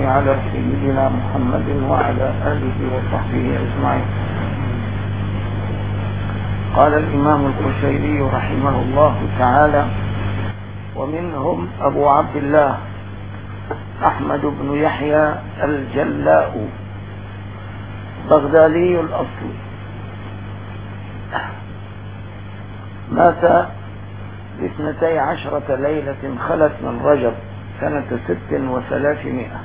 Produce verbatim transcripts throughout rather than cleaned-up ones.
الله على سيدنا محمد وعلى آله وصحبه أجمعين. قال الإمام القشيري رحمه الله تعالى: ومنهم أبو عبد الله أحمد بن يحيى الجلاء بغدادي الأصل، مات باثنتي عشرة ليلة خلت من رجب سنة ست وثلاثمائة.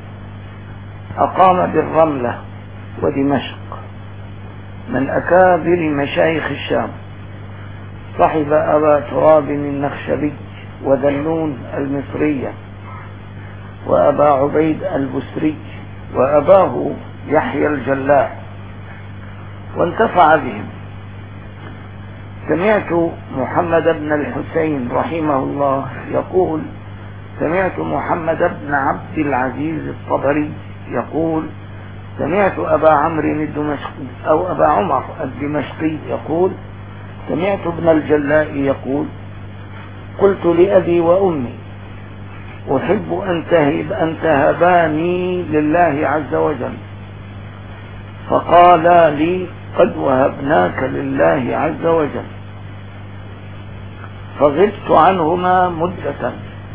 أقام بالرملة ودمشق، من أكابر مشايخ الشام. صحب أبا تراب النخشبي وذنون المصرية وأبا عبيد البسري وأباه يحيى الجلاء، وانتفع بهم. سمعت محمد بن الحسين رحمه الله يقول: سمعت محمد بن عبد العزيز الطبري يقول: سمعت أبا عمرو الدمشقي أو أبا عمر الدمشقي يقول: سمعت ابن الجلاء يقول: قلت لأبي وأمي: أحب أن تهب أن تهباني لله عز وجل، فقالا لي: قد وهبناك لله عز وجل. فغبت عنهما مدة،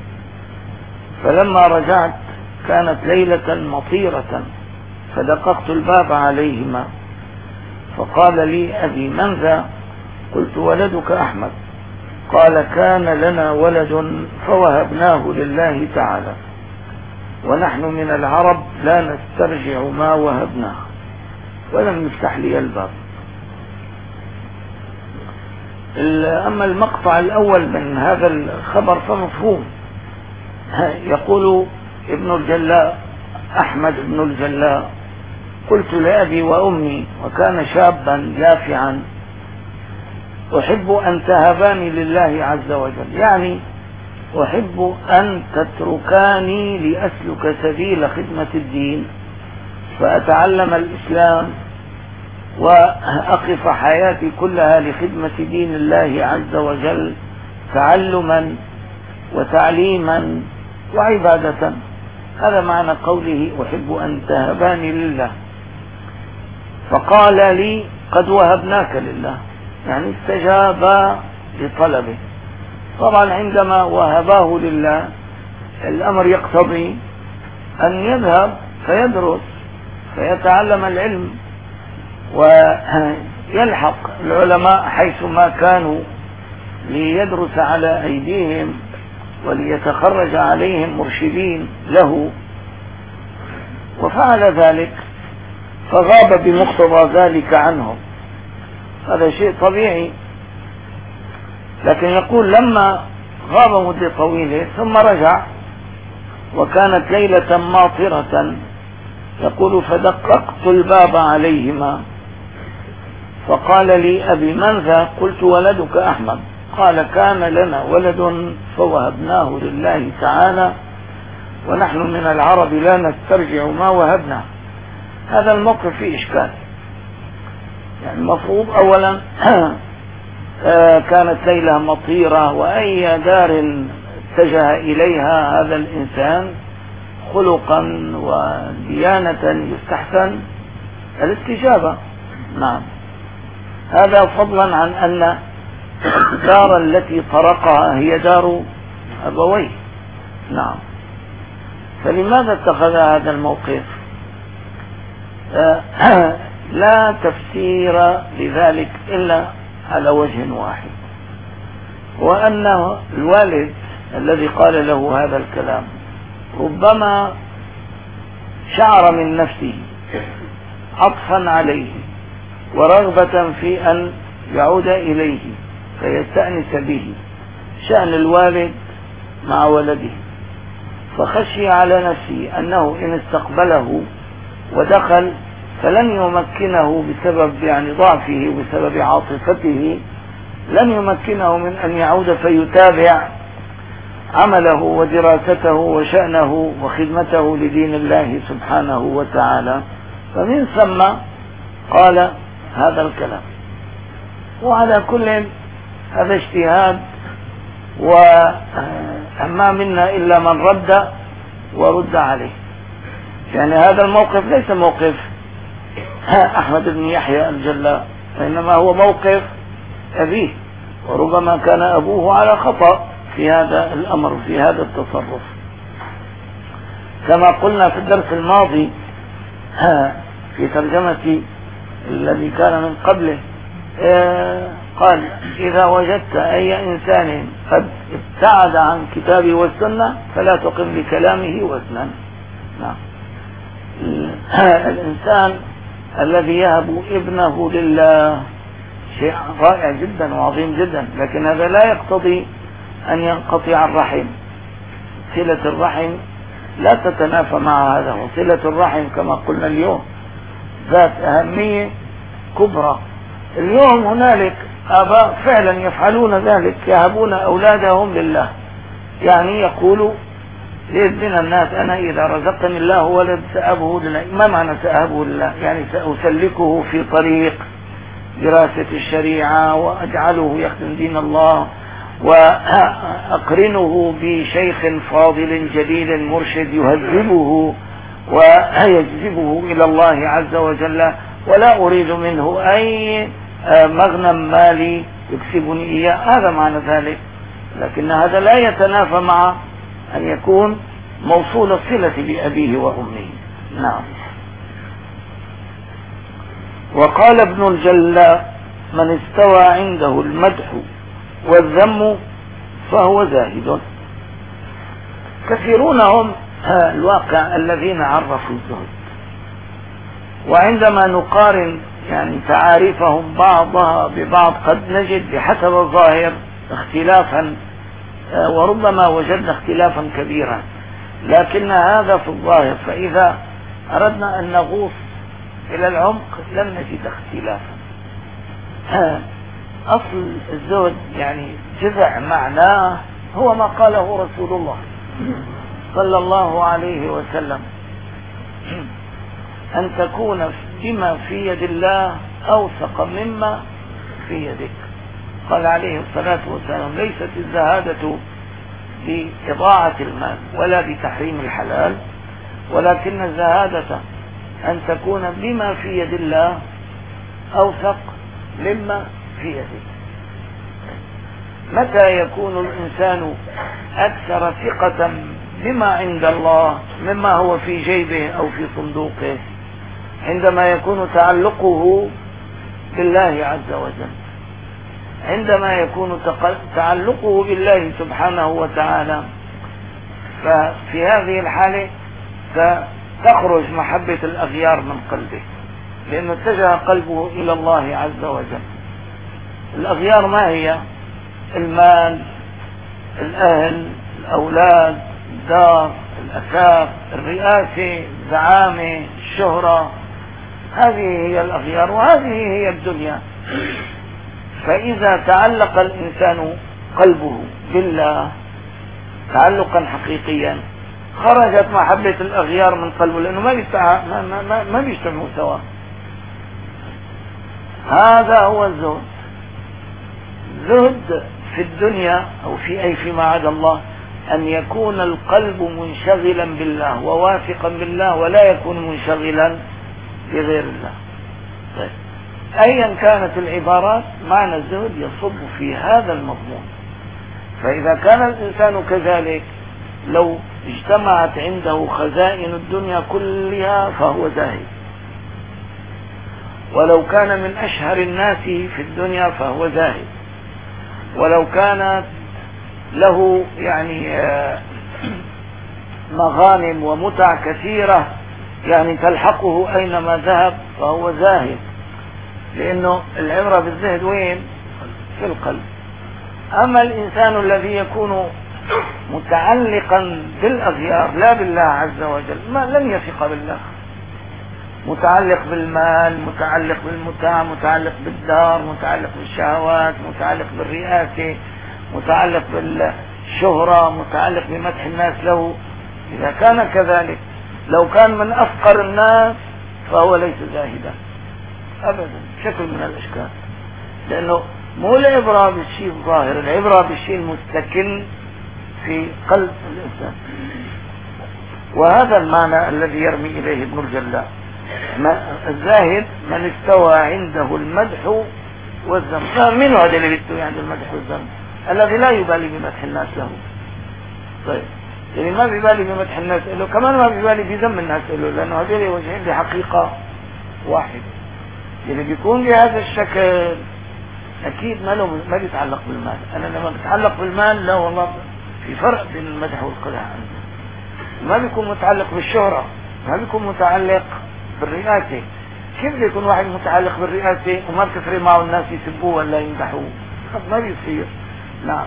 فلما رجعت كانت ليلة مطيرة، فدققت الباب عليهما، فقال لي أبي: من ذا؟ قلت: ولدك أحمد. قال: كان لنا ولد فوهبناه لله تعالى، ونحن من العرب لا نسترجع ما وهبناه. ولم يفتح لي الباب. أما المقطع الأول من هذا الخبر فمفهوم. يقول ابن الجلاء أحمد بن الجلاء: قلت لأبي وأمي، وكان شابا يافعا: أحب أن تهباني لله عز وجل، يعني أحب أن تتركاني لأسلك سبيل خدمة الدين، فأتعلم الإسلام وأقف حياتي كلها لخدمة دين الله عز وجل، تعلما وتعليما وعبادة. هذا معنى قوله: أحب أن تهباني لله. فقال لي: قد وهبناك لله، يعني استجاب لطلبه. طبعا عندما وهباه لله الأمر يقتضي أن يذهب فيدرس فيتعلم العلم ويلحق العلماء حيثما كانوا ليدرس على أيديهم وليتخرج عليهم مرشدين له، وفعل ذلك، فغاب بمقتضى ذلك عنهم. هذا شيء طبيعي. لكن يقول: لما غاب مدة طويلة ثم رجع وكانت ليلة ماطرة، يقول: فدققت الباب عليهما، فقال لي أبي: من ذا؟ قلت: ولدك أحمد. قال: كان لنا ولد فوهبناه لله تعالى، ونحن من العرب لا نسترجع ما وهبنا. هذا الموقف فيه إشكال. يعني المفروض أولا كانت ليلة مطيرة، وأي دار اتجه إليها هذا الإنسان خلقا وديانة يستحسن الاستجابة. نعم، هذا فضلا عن أن الدار التي طرقها هي دار أبويه. نعم، فلماذا اتخذ هذا الموقف؟ لا تفسير لذلك إلا على وجه واحد، وأن الوالد الذي قال له هذا الكلام ربما شعر من نفسه عطفا عليه ورغبة في أن يعود إليه فيستأنس به، شأن الوالد مع ولده، فخشي على نفسه أنه إن استقبله ودخل فلن يمكنه بسبب يعني ضعفه وبسبب عاطفته، لن يمكنه من أن يعود فيتابع عمله ودراسته وشأنه وخدمته لدين الله سبحانه وتعالى. فمن ثم قال هذا الكلام. وعلى كل هذا اجتهاد، وما منا إلا من رد ورد عليه. يعني هذا الموقف ليس موقف أحمد بن يحيى الجلاء، وإنما هو موقف أبيه، وربما كان أبوه على خطأ في هذا الأمر في هذا التصرف. كما قلنا في الدرس الماضي في ترجمة الذي كان من قبله، قال إذا وجدت أي إنسان قد ابتعد عن كتابي والسنة فلا تقم بكلامه وزنا. نعم. الإنسان الذي يهب ابنه لله شيء رائع جدا وعظيم جدا، لكن هذا لا يقتضي أن ينقطع الرحم. صلة الرحم لا تتنافى مع هذا، وصلة الرحم كما قلنا اليوم ذات أهمية كبرى. اليوم هنالك آباء فعلا يفعلون ذلك، يهبون أولادهم لله، يعني يقولوا ليزن الناس أنا إذا رزقني الله ولد سأهبه لله. ما معنى سأهبه لله؟ يعني سأسلكه في طريق دراسة الشريعة وأجعله يخدم دين الله، وأقرنه بشيخ فاضل جليل مرشد يهذبه ويجذبه إلى الله عز وجل، ولا أريد منه أي مغنم مالي يكسبني إياه. هذا معنى ذلك، لكن هذا لا يتنافى مع أن يكون موصول الصلة بأبيه وأمه. نعم. وقال ابن الجلاء من استوى عنده المدح والذم فهو زاهد. كثيرون هم الواقع الذين عرفوا الزهد، وعندما نقارن يعني تعاريفهم بعضها ببعض قد نجد بحسب الظاهر اختلافا، وربما وجدنا اختلافا كبيرا، لكن هذا في الظاهر. فإذا أردنا أن نغوص إلى العمق لم نجد اختلافا. أصل الزهد يعني جذع معناه هو ما قاله رسول الله صلى الله عليه وسلم، أن تكون بما في يد الله أوثق مما في يدك. قال عليه الصلاة والسلام ليست الزهادة بإضاعة المال ولا بتحريم الحلال، ولكن الزهادة أن تكون بما في يد الله أوثق مما في يدك. متى يكون الإنسان أكثر ثقة بما عند الله مما هو في جيبه أو في صندوقه؟ عندما يكون تعلقه بالله عز وجل، عندما يكون تعلقه بالله سبحانه وتعالى، ففي هذه الحالة ستخرج محبة الأغيار من قلبه، لأنه اتجه قلبه إلى الله عز وجل. الأغيار ما هي؟ المال، الأهل، الأولاد، الدار، الأثاث، الرئاسة، الزعامة، الشهرة، هذه هي الأغيار وهذه هي الدنيا. فإذا تعلق الإنسان قلبه بالله تعلقا حقيقيا خرجت محبة الأغيار من قلبه، لأنه ما بيستع... ما, ما, ما, ما بيجتمعوا سوا. هذا هو الزهد. زهد في الدنيا أو في أي فيما عدا الله أن يكون القلب منشغلا بالله وواثقا بالله، ولا يكون منشغلا بغير الله. طيب. أيا كانت العبارات معنى الزهد يصب في هذا المضمون. فإذا كان الإنسان كذلك لو اجتمعت عنده خزائن الدنيا كلها فهو زاهد، ولو كان من أشهر الناس في الدنيا فهو زاهد، ولو كانت له يعني مغانم ومتع كثيرة يعني تلحقه أينما ذهب فهو زاهد، لأنه العبرة بالزهد وين؟ في القلب. أما الإنسان الذي يكون متعلقا بالأغيار لا بالله عز وجل، ما لن يثق بالله، متعلق بالمال، متعلق بالمتاع، متعلق بالدار، متعلق بالشهوات، متعلق بالرئاسة، متعلق بالشهرة، متعلق بمدح الناس له. إذا كان كذلك لو كان من أفقر الناس فهو ليس زاهدا أبدا شكل من الأشكال، لأنه مو العبرة بالشيء الظاهر، العبرة بالشيء المستكن في قلب الإنسان. وهذا المعنى الذي يرمي إليه ابن الجلاء. الزاهد من استوى عنده المدح والذم. من هذا اللي بيستوي عند المدح والذم؟ الذي لا يبالي بمدح الناس له. طيب يعني ما بيبالي بمدح الناس له، كمان ما بيبالي بذم الناس له، لأنه هذول وجهين لحقيقة واحدة. اللي بيكون بهذا الشكل أكيد ما له ما بيتعلق بالمال. أنا لما بتعلق بالمال لا والله في فرق بين المدح والقدح عنده. ما بيكون متعلق بالشهرة، ما بيكون متعلق بالرئاسة. كيف بيكون واحد متعلق بالرئاسة وما بتفرق معه الناس يسبوه ولا يمدحوه؟ ما بيصير. نعم.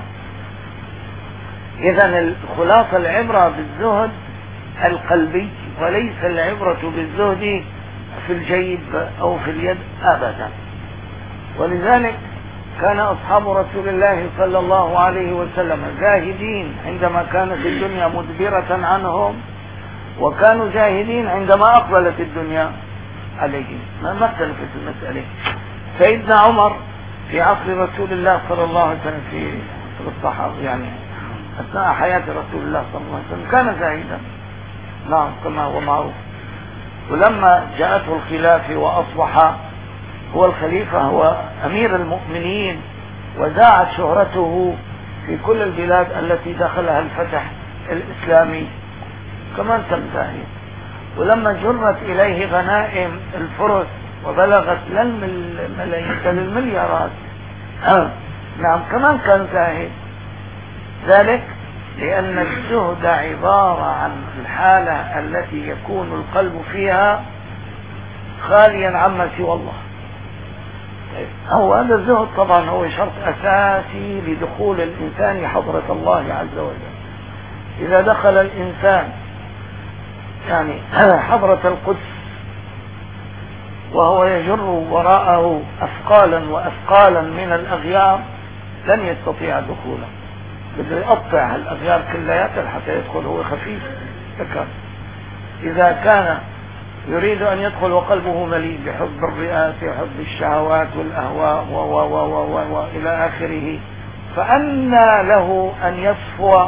إذا الخلاصة العبرة بالزهد القلبي وليس العبرة بالزهد في الجيب أو في اليد أبدا. ولذلك كان أصحاب رسول الله صلى الله عليه وسلم زاهدين عندما كانت الدنيا مدبرة عنهم، وكانوا زاهدين عندما أقبلت الدنيا عليهم. ما اختلفت المسألة. سيدنا عمر في عصر رسول الله صلى الله عليه وسلم في عصر الصحابة يعني أثناء حياة رسول الله صلى الله عليه وسلم كان زاهدا، نعم كما هو معروف. ولما جاءته الخلافة وأصبح هو الخليفة هو أمير المؤمنين وزاعت شهرته في كل البلاد التي دخلها الفتح الإسلامي كمان كان زاهد. ولما جرت إليه غنائم الفرس وبلغت للملايين للمليارات نعم كمان كان زاهد. ذلك لأن الزهد عبارة عن الحالة التي يكون القلب فيها خاليا عما سوى الله. هو هذا الزهد طبعا هو شرط أساسي لدخول الإنسان حضرة الله عز وجل. إذا دخل الإنسان يعني حضرة القدس وهو يجر وراءه أثقالا وأثقالا من الأغيار لن يستطيع دخوله، بده يقطع الأغيار كلياتها حتى يدخل. هو خفيف ذكر. إذا كان يريد أن يدخل وقلبه مليء بحب الرئاسة وحب الشهوات والأهواء و و و و وإلى آخره، فأنى له أن يصفو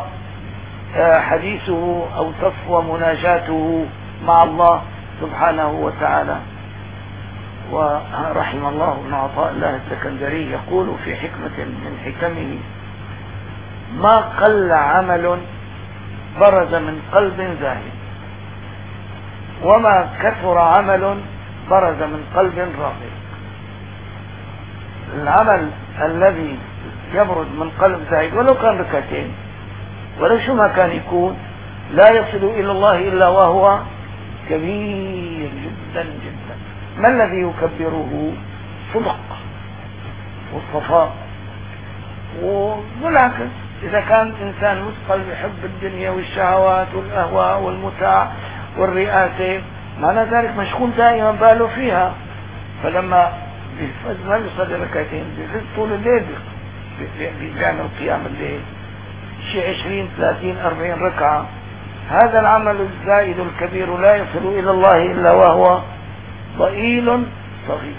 حديثه أو تصفو مناجاته مع الله سبحانه وتعالى. ورحم الله ابن عطاء الله السكندري يقول في حكمة من حكمه: ما قل عمل برز من قلب زاهد، وما كثر عمل برز من قلب راغب. العمل الذي يبرز من قلب زاهد ولو كان ركعتين ولو شو ما كان يكون لا يصل إلى الله إلا وهو كبير جدا جدا. ما الذي يكبره؟ صدق والصفاء. والعكس إذا كان إنسان مثقل بحب الدنيا والشهوات والأهواء والمتاع والرئاسة معنى ذلك مشغول دائما باله فيها، فلما ما بيصلي ركعتين بيفز طول الليل بيعمل قيام الليل شيء عشرين ثلاثين أربعين ركعة. هذا العمل الزائد الكبير لا يصل إلى الله إلا وهو ضئيل صغير.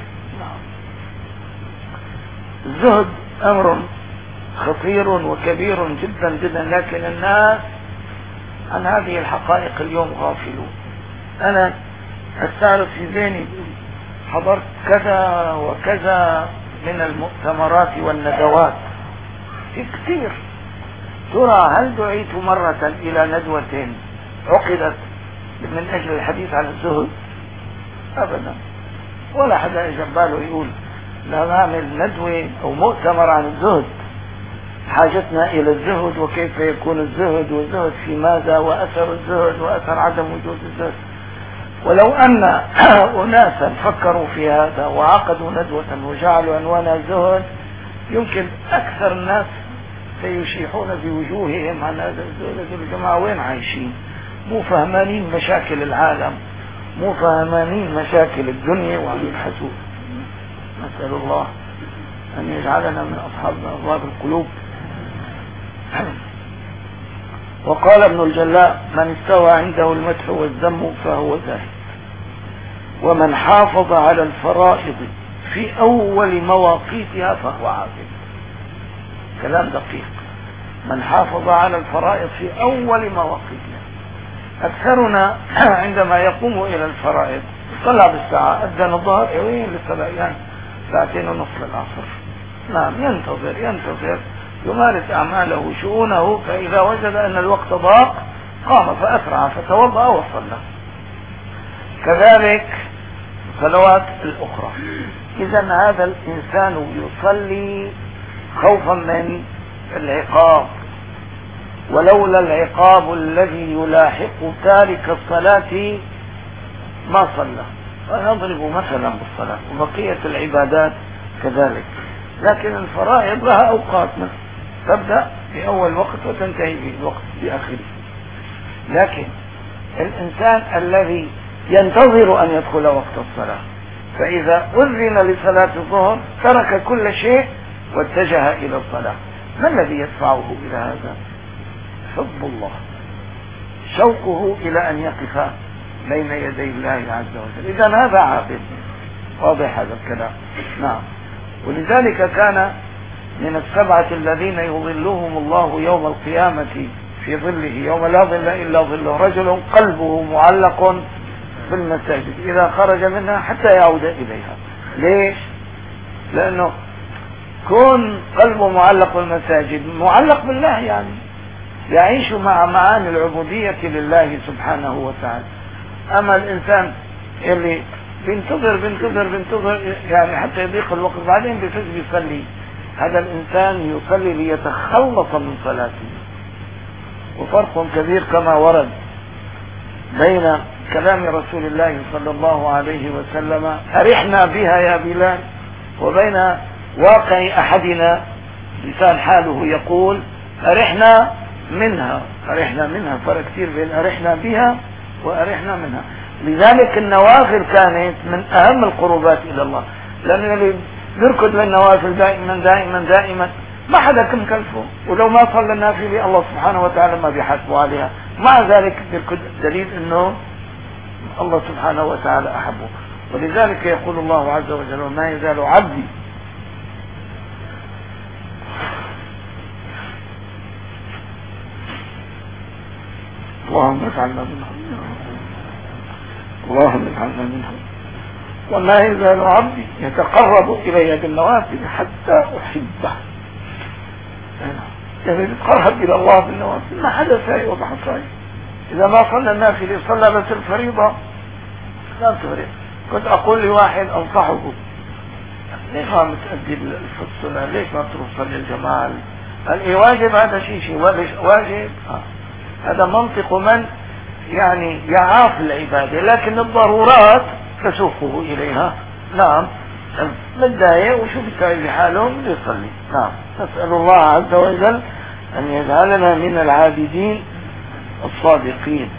الزهد أمر خطير وكبير جدا جدا، لكن الناس عن هذه الحقائق اليوم غافلون. أنا أستعرض في ذهني حضرت كذا وكذا من المؤتمرات والندوات كثير. ترى هل دعيت مرة إلى ندوة عقدت من أجل الحديث عن الزهد؟ أبدا. ولا حدا إجا باله يقول لا نعمل ندوة أو مؤتمر عن الزهد، حاجتنا إلى الزهد وكيف يكون الزهد والزهد في ماذا وأثر الزهد وأثر عدم وجود الزهد. ولو أن أناسا فكروا في هذا وعقدوا ندوة وجعلوا عنوانها الزهد يمكن أكثر الناس سيشيحون بوجوههم عن هذا الزهد. الجماعة وين عايشين؟ مو فهمانين مشاكل العالم، مو فهمانين مشاكل الدنيا وعن الحسود. نسأل الله أن يجعلنا من أصحاب أبواب القلوب. وقال ابن الجلاء: من استوى عنده المدح والذم فهو زاهد، ومن حافظ على الفرائض في أول مواقيتها فهو عابد. كلام دقيق. من حافظ على الفرائض في أول مواقيتها، أكثرنا عندما يقوم إلى الفرائض طلع بالساعة أذن الظهر وين لسه يعني ساعتين ونصف العصر. نعم ينتظر ينتظر يمارس أعماله شؤونه، فإذا وجد أن الوقت ضاق قام فأسرع فتوضأ وصلى. كذلك الصلوات الأخرى. إذا هذا الإنسان يصلي خوفا من العقاب، ولولا العقاب الذي يلاحق تارك الصلاة ما صلى. فنضرب مثلا بالصلاة وبقية العبادات كذلك، لكن الفرائض لها أوقات تبدأ في أول وقت وتنتهي في الوقت بآخره. لكن الإنسان الذي ينتظر أن يدخل وقت الصلاة، فإذا أذن لصلاة الظهر ترك كل شيء واتجه إلى الصلاة. ما الذي يدفعه إلى هذا؟ حب الله، شوقه إلى أن يقف بين يدي الله عز وجل. إذا هذا عابد. واضح هذا الكلام؟ نعم. ولذلك كان من السبعة الذين يظلهم الله يوم القيامة في ظله يوم لا ظل إلا ظله رجل قلبه معلق في المساجد إذا خرج منها حتى يعود إليها. ليش؟ لأنه كون قلبه معلق بالمساجد معلق بالله، يعني يعيش مع معاني العبودية لله سبحانه وتعالى. أما الإنسان اللي بينتظر بينتظر بينتظر يعني حتى يضيق الوقت بعدين بيفز بيصلي، هذا الإنسان يصلي ليتخلص من صلاته. وفرق كبير كما ورد بين كلام رسول الله صلى الله عليه وسلم أرحنا بها يا بلال، وبين واقع أحدنا لسان حاله يقول أرحنا منها. أرحنا منها فرق كثير بين أرحنا بها وأرحنا منها. لذلك النوافل كانت من أهم القربات إلى الله، لأنه اللي بيركض للنوافل دائما دائما دائما ما حدا كم كلفه، ولو ما صلى النافلة الله سبحانه وتعالى ما بيحاسبه عليها. مع ذلك بيركض، دليل أنه الله سبحانه وتعالى أحبه. ولذلك يقول الله عز وجل وما يزال عبدي اللهم اجعلنا منهم اللهم اجعلنا منهم وما يزال عبدي يتقرب إلي بالنوافل حتى أحبه. يعني يتقرب إلى الله بالنوافل، ما حدا ساي وضع ساي. إذا ما صلى النافلة صلى بس الفريضة لا تفرق. كنت أقول لواحد أنصحه ليش ما متأدي الصلاة، ليش ما تروح الجماعة؟ قال إيه واجب، هذا شيء شيء واجب. آه. هذا منطق من يعني يعاف العبادة، لكن الضرورات تسوقه إليها. نعم متضايق وشو بيسوي بحالهم يصلي. نعم نسأل الله عز وجل أن يجعلنا من العابدين الصادقين.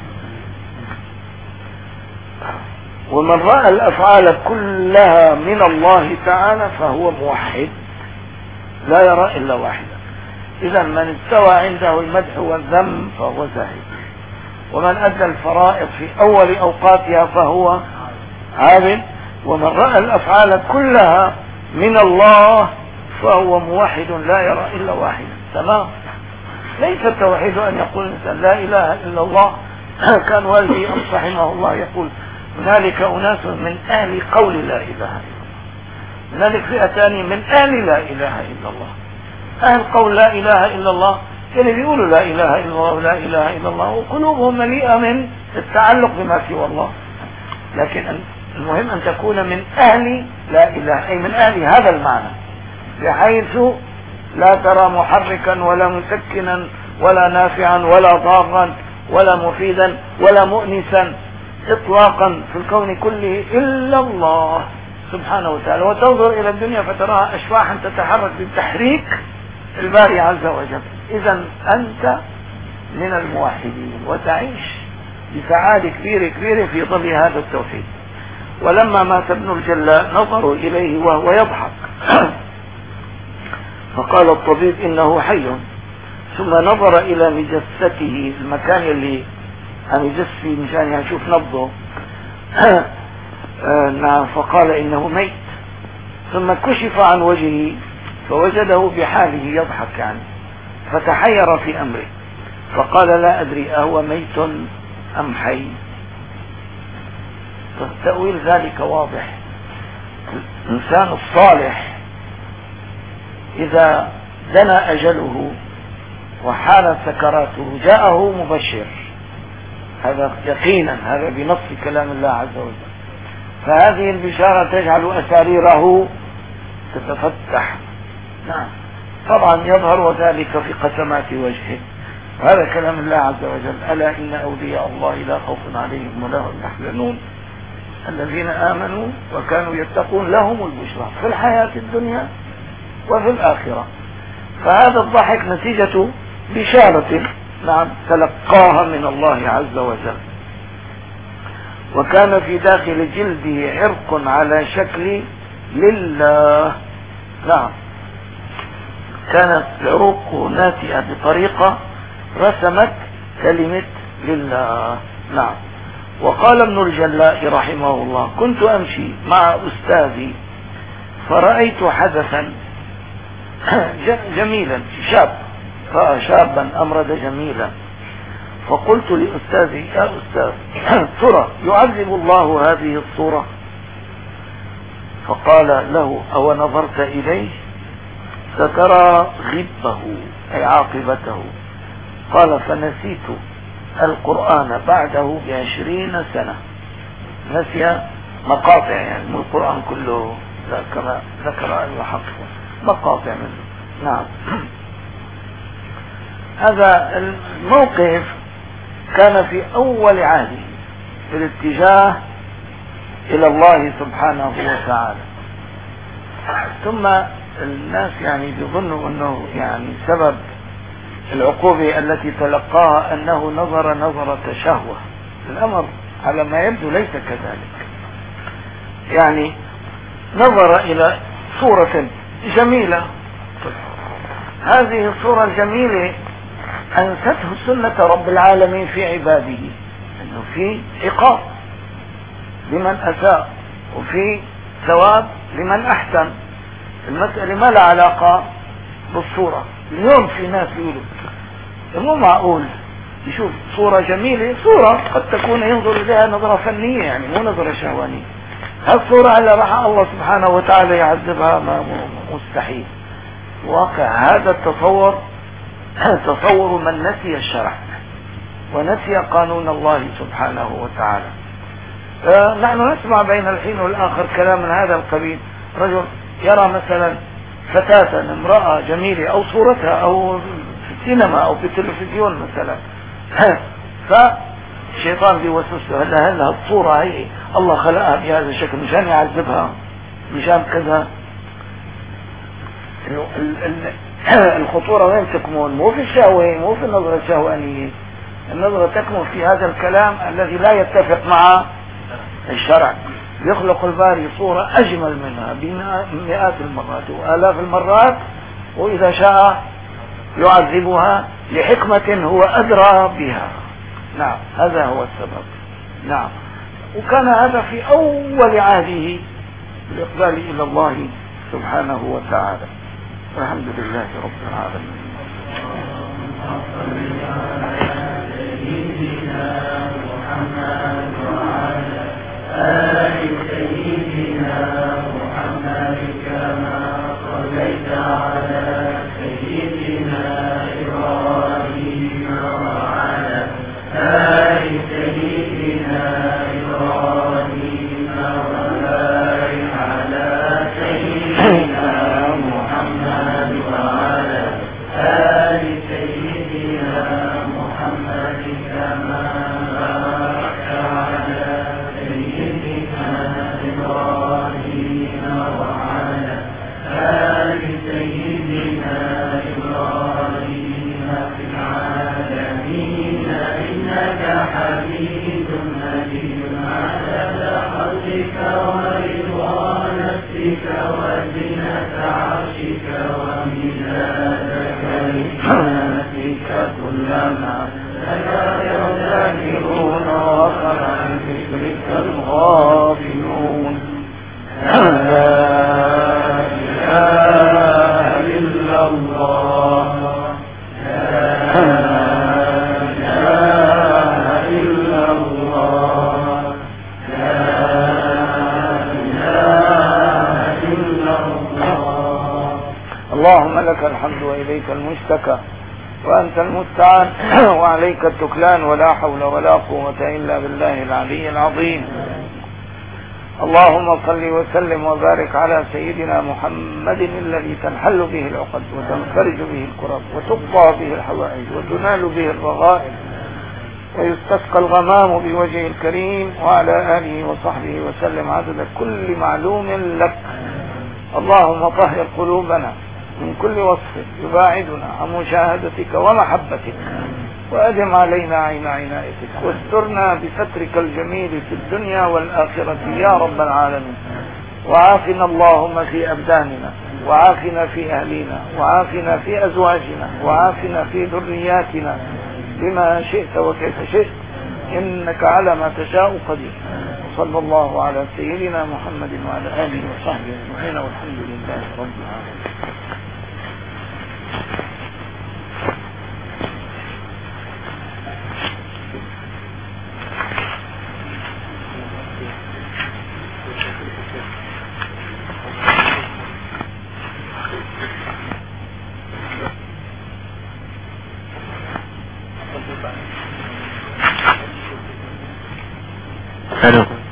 ومن رأى الأفعال كلها من الله تعالى فهو موحد لا يرى إلا واحدا. إذا من استوى عنده المدح والذم فهو زاهد، ومن أدى الفرائض في أول أوقاتها فهو عابد، ومن رأى الأفعال كلها من الله فهو موحد لا يرى إلا واحدا. تمام. ليس التوحيد أن يقول الإنسان لا إله إلا الله. كان والدي رحمه الله يقول هنالك أناس من أهل قول لا إله إلا الله، هنالك فئتان من أهل لا إله إلا الله. أهل قول لا إله إلا الله اللي بيقولوا لا إله إلا الله ولا إله إلا الله وقلوبهم مليئة من التعلق بما سوى الله، لكن المهم أن تكون من أهل لا إله، أي من أهل هذا المعنى، بحيث لا ترى محركا ولا مسكنا ولا نافعا ولا ضارا ولا مفيدا ولا مؤنسا إطلاقا في الكون كله إلا الله سبحانه وتعالى، وتنظر إلى الدنيا فتراها أشواحا تتحرك بالتحريك الباري عز وجل. إذا أنت من الموحدين وتعيش بسعادة كبيرة كبيرة في ظل هذا التوحيد. ولما مات ابن الجلاء نظروا إليه وهو يضحك فقال الطبيب إنه حي، ثم نظر إلى مجسته المكان اللي عم يجس فيه مشان يشوف نبضه نعم، فقال إنه ميت، ثم كشف عن وجهه فوجده بحاله يضحك يعني، فتحير في أمره فقال لا أدري أهو ميت أم حي؟ تأويل ذلك واضح. الإنسان الصالح إذا دنا أجله وحانت سكراته جاءه مبشر، هذا يقينا، هذا بنص كلام الله عز وجل. فهذه البشارة تجعل أساريره تتفتح. نعم طبعا يظهر ذلك في قسمات وجهه، وهذا كلام الله عز وجل: ألا إن أولياء الله لا خوف عليهم ولا هم يحزنون الذين آمنوا وكانوا يتقون لهم البشرى في الحياة الدنيا وفي الآخرة. فهذا الضحك نتيجة بشارة نعم تلقاها من الله عز وجل. وكان في داخل جلده عرق على شكل لله. نعم كانت العروق ناتئة بطريقة رسمت كلمة لله. نعم. وقال ابن الجلاء رحمه الله: كنت أمشي مع أستاذي فرأيت حدثا جميلا، شاب رأى شابا أمرد جميلا، فقلت لأستاذي: يا أستاذ، ترى يعذب الله هذه الصورة؟ فقال له: أو نظرت إليه سترى غبه أي عاقبته. قال: فنسيت القرآن بعده بعشرين سنة. نسي مقاطع يعني من القرآن كله كما ذكر الحق، مقاطع منه. نعم. هذا الموقف كان في أول عهده في الاتجاه إلى الله سبحانه وتعالى. ثم الناس يعني بيظنوا أنه يعني سبب العقوبة التي تلقاها أنه نظر نظرة شهوة. الأمر على ما يبدو ليس كذلك. يعني نظر إلى صورة جميلة، هذه الصورة الجميلة أنسته سنة رب العالمين في عباده، أنه في عقاب لمن أساء وفي ثواب لمن أحسن. المسألة ما لها علاقة بالصورة. اليوم في ناس يقولوا مو معقول يشوف صورة جميلة، صورة قد تكون ينظر إليها نظرة فنية يعني مو نظرة شهوانية، هالصورة اللي راح الله سبحانه وتعالى يعذبها ما مستحيل. واقع هذا التصور تصور من نسي الشرع ونسي قانون الله سبحانه وتعالى. نحن نسمع بين الحين والآخر كلام من هذا القبيل. رجل يرى مثلا فتاة امرأة جميلة أو صورتها أو في السينما أو في التلفزيون مثلا، فالشيطان بيوسوس له: هلا هلا الصورة هي الله خلقها بهذا الشكل مشان يعذبها، مشان كذا. الخطورة وين تكمن؟ مو في الشهوة، مو في النظرة الشهوانية. النظرة تكمن في هذا الكلام الذي لا يتفق مع الشرع. يخلق الباري صورة أجمل منها بمئات المرات وآلاف المرات، وإذا شاء يعذبها لحكمة هو أدرى بها. نعم هذا هو السبب. نعم. وكان هذا في أول عهده بالإقبال إلى الله سبحانه وتعالى. الحمد لله رب العالمين. آل سيدنا محمد كما صليت على سيدنا إبراهيم وعلى آل سيدنا إبراهيم وبارك على سيدنا محمد وعلى آل سيدنا محمد كما كلما يذاكرون وقر عن ذكرك الغافلون. لا إله إلا الله، لا إله إلا اللهم لك الحمد وإليك المشتكى وأنت المستعان وعليك التكلان، ولا حول ولا قوة إلا بالله العلي العظيم. اللهم صل وسلم وبارك على سيدنا محمد الذي تنحل به العقد وتنفرج به الكرب وتقضى به الحوائج وتنال به الرغائب ويستسقى الغمام بوجهه الكريم، وعلى آله وصحبه وسلم عدد كل معلوم لك. اللهم طهر قلوبنا من كل وصف يباعدنا عن مشاهدتك ومحبتك، وأدم علينا عين عنايتك، واسترنا بسترك الجميل في الدنيا والآخرة يا رب العالمين. وعافنا اللهم في أبداننا، وعافنا في أهلنا، وعافنا في أزواجنا، وعافنا في ذرياتنا بما شئت وكيف شئت، إنك على ما تشاء قدير. صلى الله على سيدنا محمد وعلى آله وصحبه أجمعين، والحمد لله رب العالمين. Hello.